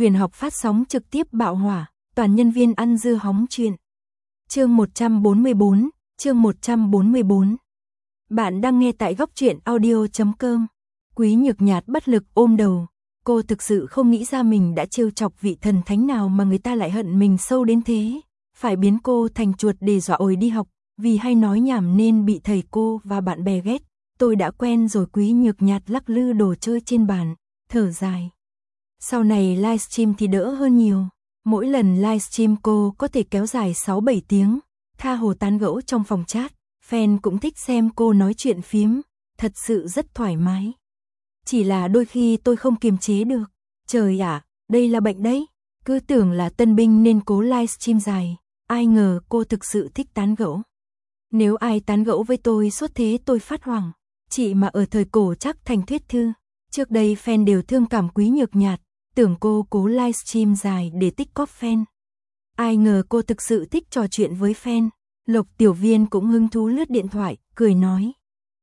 Huyền học phát sóng trực tiếp bạo hỏa, toàn nhân viên ăn dưa hóng chuyện. Chương 144, chương 144. Bạn đang nghe tại góc truyện audio.com. Quý Nhược Nhạt bất lực ôm đầu. Cô thực sự không nghĩ ra mình đã trêu chọc vị thần thánh nào mà người ta lại hận mình sâu đến thế. Phải biến cô thành chuột để dọa ổi đi học, vì hay nói nhảm nên bị thầy cô và bạn bè ghét. Tôi đã quen rồi. Quý Nhược Nhạt lắc lư đồ chơi trên bàn, thở dài. Sau này livestream thì đỡ hơn nhiều. Mỗi lần livestream cô có thể kéo dài 6-7 tiếng, tha hồ tán gẫu trong phòng chat. Fan cũng thích xem cô nói chuyện phiếm, thật sự rất thoải mái. Chỉ là đôi khi tôi không kiềm chế được. Trời ạ, đây là bệnh đấy. Cứ tưởng là tân binh nên cố livestream dài, ai ngờ cô thực sự thích tán gẫu. Nếu ai tán gẫu với tôi suốt thế tôi phát hoảng. Chị mà ở thời cổ chắc thành thuyết thư. Trước đây fan đều thương cảm Quý Nhược Nhạt, tưởng cô cố livestream dài để tích cóp fan. Ai ngờ cô thực sự thích trò chuyện với fan. Lộc Tiểu Viên cũng hứng thú lướt điện thoại, cười nói.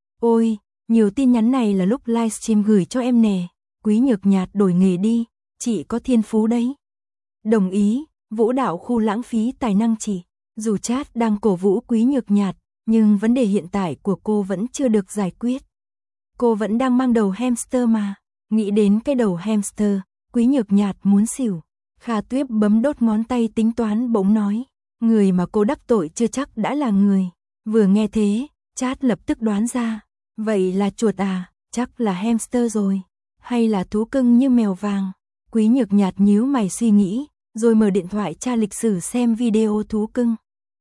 Ôi, nhiều tin nhắn này là lúc livestream gửi cho em nè. Quý Nhược Nhạt đổi nghề đi, chị có thiên phú đấy. Đồng ý, vũ đạo khu lãng phí tài năng chị. Dù chat đang cổ vũ Quý Nhược Nhạt, nhưng vấn đề hiện tại của cô vẫn chưa được giải quyết. Cô vẫn đang mang đầu hamster mà. Nghĩ đến cái đầu hamster, Quý Nhược Nhạt muốn xỉu. Kha Tuyết bấm đốt ngón tay tính toán bỗng nói. Người mà cô đắc tội chưa chắc đã là người. Vừa nghe thế, chat lập tức đoán ra. Vậy là chuột à, chắc là hamster rồi. Hay là thú cưng như mèo vàng. Quý Nhược Nhạt nhíu mày suy nghĩ, rồi mở điện thoại tra lịch sử xem video thú cưng.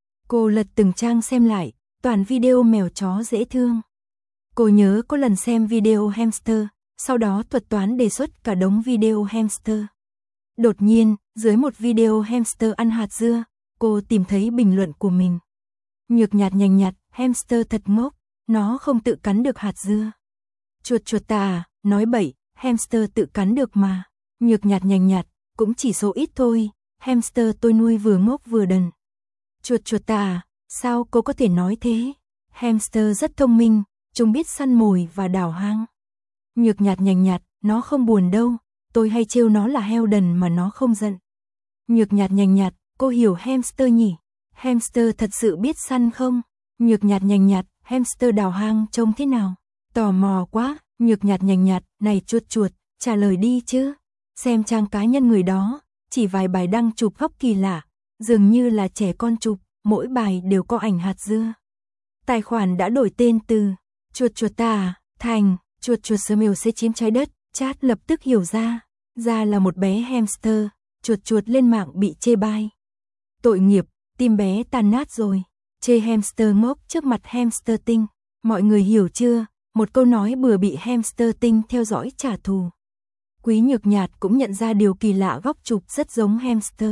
Cô lật từng trang xem lại, toàn video mèo chó dễ thương. Cô nhớ có lần xem video hamster, sau đó thuật toán đề xuất cả đống video hamster. Đột nhiên, dưới một video hamster ăn hạt dưa, cô tìm thấy bình luận của mình. Nhược Nhạt nhành nhặt, hamster thật ngốc, nó không tự cắn được hạt dưa. Chuột ta à, nói bậy, hamster tự cắn được mà. Nhược Nhạt nhành nhặt, cũng chỉ số ít thôi, hamster tôi nuôi vừa ngốc vừa đần. Chuột ta à, sao cô có thể nói thế? Hamster rất thông minh, chúng biết săn mồi và đào hang. Nhược Nhạt nhành nhặt, nó không buồn đâu, tôi hay trêu nó là heo đần mà nó không giận. Nhược Nhạt nhành nhặt, cô hiểu hamster nhỉ? Hamster thật sự biết săn không? Nhược Nhạt nhành nhặt, hamster đào hang trông thế nào? Tò mò quá. Nhược Nhạt nhành nhặt, này chuột, trả lời đi chứ. Xem trang cá nhân người đó, chỉ vài bài đăng chụp góc kỳ lạ, dường như là trẻ con chụp, mỗi bài đều có ảnh hạt dưa. Tài khoản đã đổi tên từ chuột ta à, thành chuột smell sẽ chiếm trái đất. Chat lập tức hiểu ra là một bé hamster. Chuột lên mạng bị chê bai. Tội nghiệp, tim bé tan nát rồi. Chê hamster ngốc trước mặt hamster tinh. Mọi người hiểu chưa? Một câu nói bừa bị hamster tinh theo dõi trả thù. Quý Nhược Nhạt cũng nhận ra điều kỳ lạ, góc chụp rất giống hamster.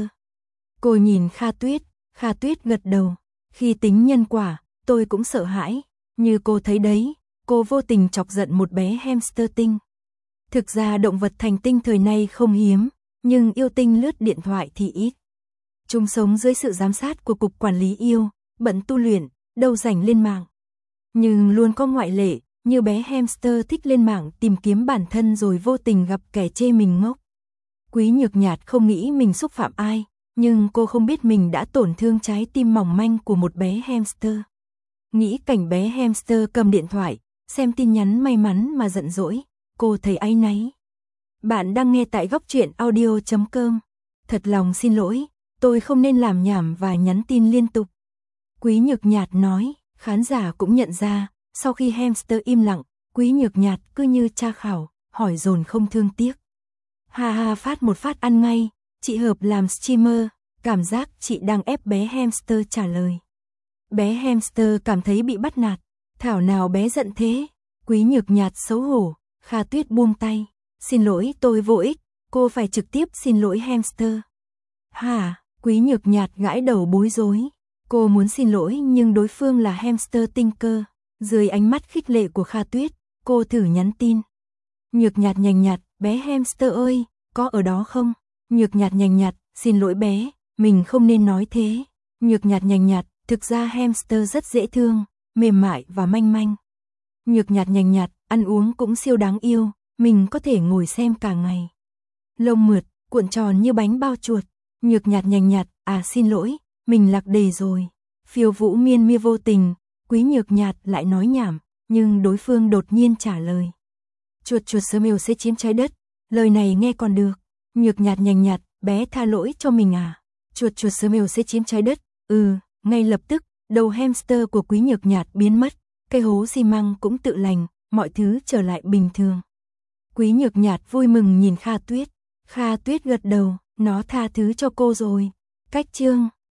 Cô nhìn Kha Tuyết gật đầu. Khi tính nhân quả, tôi cũng sợ hãi. Như cô thấy đấy, cô vô tình chọc giận một bé hamster tinh. Thực ra động vật thành tinh thời nay không hiếm, nhưng yêu tinh lướt điện thoại thì ít. Chúng sống dưới sự giám sát của Cục Quản lý Yêu, bận tu luyện, đâu rảnh lên mạng. Nhưng luôn có ngoại lệ, như bé hamster thích lên mạng tìm kiếm bản thân rồi vô tình gặp kẻ chê mình ngốc. Quý Nhược Nhạt không nghĩ mình xúc phạm ai, nhưng cô không biết mình đã tổn thương trái tim mỏng manh của một bé hamster. Nghĩ cảnh bé hamster cầm điện thoại, xem tin nhắn may mắn mà giận dỗi, cô thấy áy náy. Bạn đang nghe tại góc truyện audio.com. Thật lòng xin lỗi, tôi không nên làm nhảm và nhắn tin liên tục. Quý Nhược Nhạt nói. Khán giả cũng nhận ra, sau khi hamster im lặng, Quý Nhược Nhạt cứ như tra khảo, hỏi dồn không thương tiếc. Ha phát một phát ăn ngay, chị hợp làm streamer, cảm giác chị đang ép bé hamster trả lời. Bé hamster cảm thấy bị bắt nạt, thảo nào bé giận thế. Quý Nhược Nhạt xấu hổ. Kha Tuyết buông tay. Xin lỗi, tôi vô ích, cô phải trực tiếp xin lỗi hamster. Hả? Quý Nhược Nhạt gãi đầu bối rối. Cô muốn xin lỗi nhưng đối phương là hamster tinh cơ. Dưới ánh mắt khích lệ của Kha Tuyết, cô thử nhắn tin. Nhược Nhạt nhành nhặt, bé hamster ơi, có ở đó không? Nhược Nhạt nhành nhặt, xin lỗi bé, mình không nên nói thế. Nhược Nhạt nhành nhặt, thực ra hamster rất dễ thương, mềm mại và manh manh. Nhược Nhạt nhành nhặt, ăn uống cũng siêu đáng yêu, mình có thể ngồi xem cả ngày. Lông mượt, cuộn tròn như bánh bao chuột. Nhược Nhạt nhành nhạt, xin lỗi, mình lạc đề rồi. Phiêu Vũ miên mia vô tình, Quý Nhược Nhạt lại nói nhảm, nhưng đối phương đột nhiên trả lời. Chuột chuột sớm yêu sẽ chiếm trái đất, lời này nghe còn được. Nhược Nhạt nhành nhạt, bé tha lỗi cho mình à? Chuột chuột sớm yêu sẽ chiếm trái đất, ngay lập tức, đầu hamster của Quý Nhược Nhạt biến mất, cây hố xi măng cũng tự lành, mọi thứ trở lại bình thường. Quý Nhược Nhạt vui mừng nhìn Kha Tuyết. Kha Tuyết gật đầu, nó tha thứ cho cô rồi. Cách chương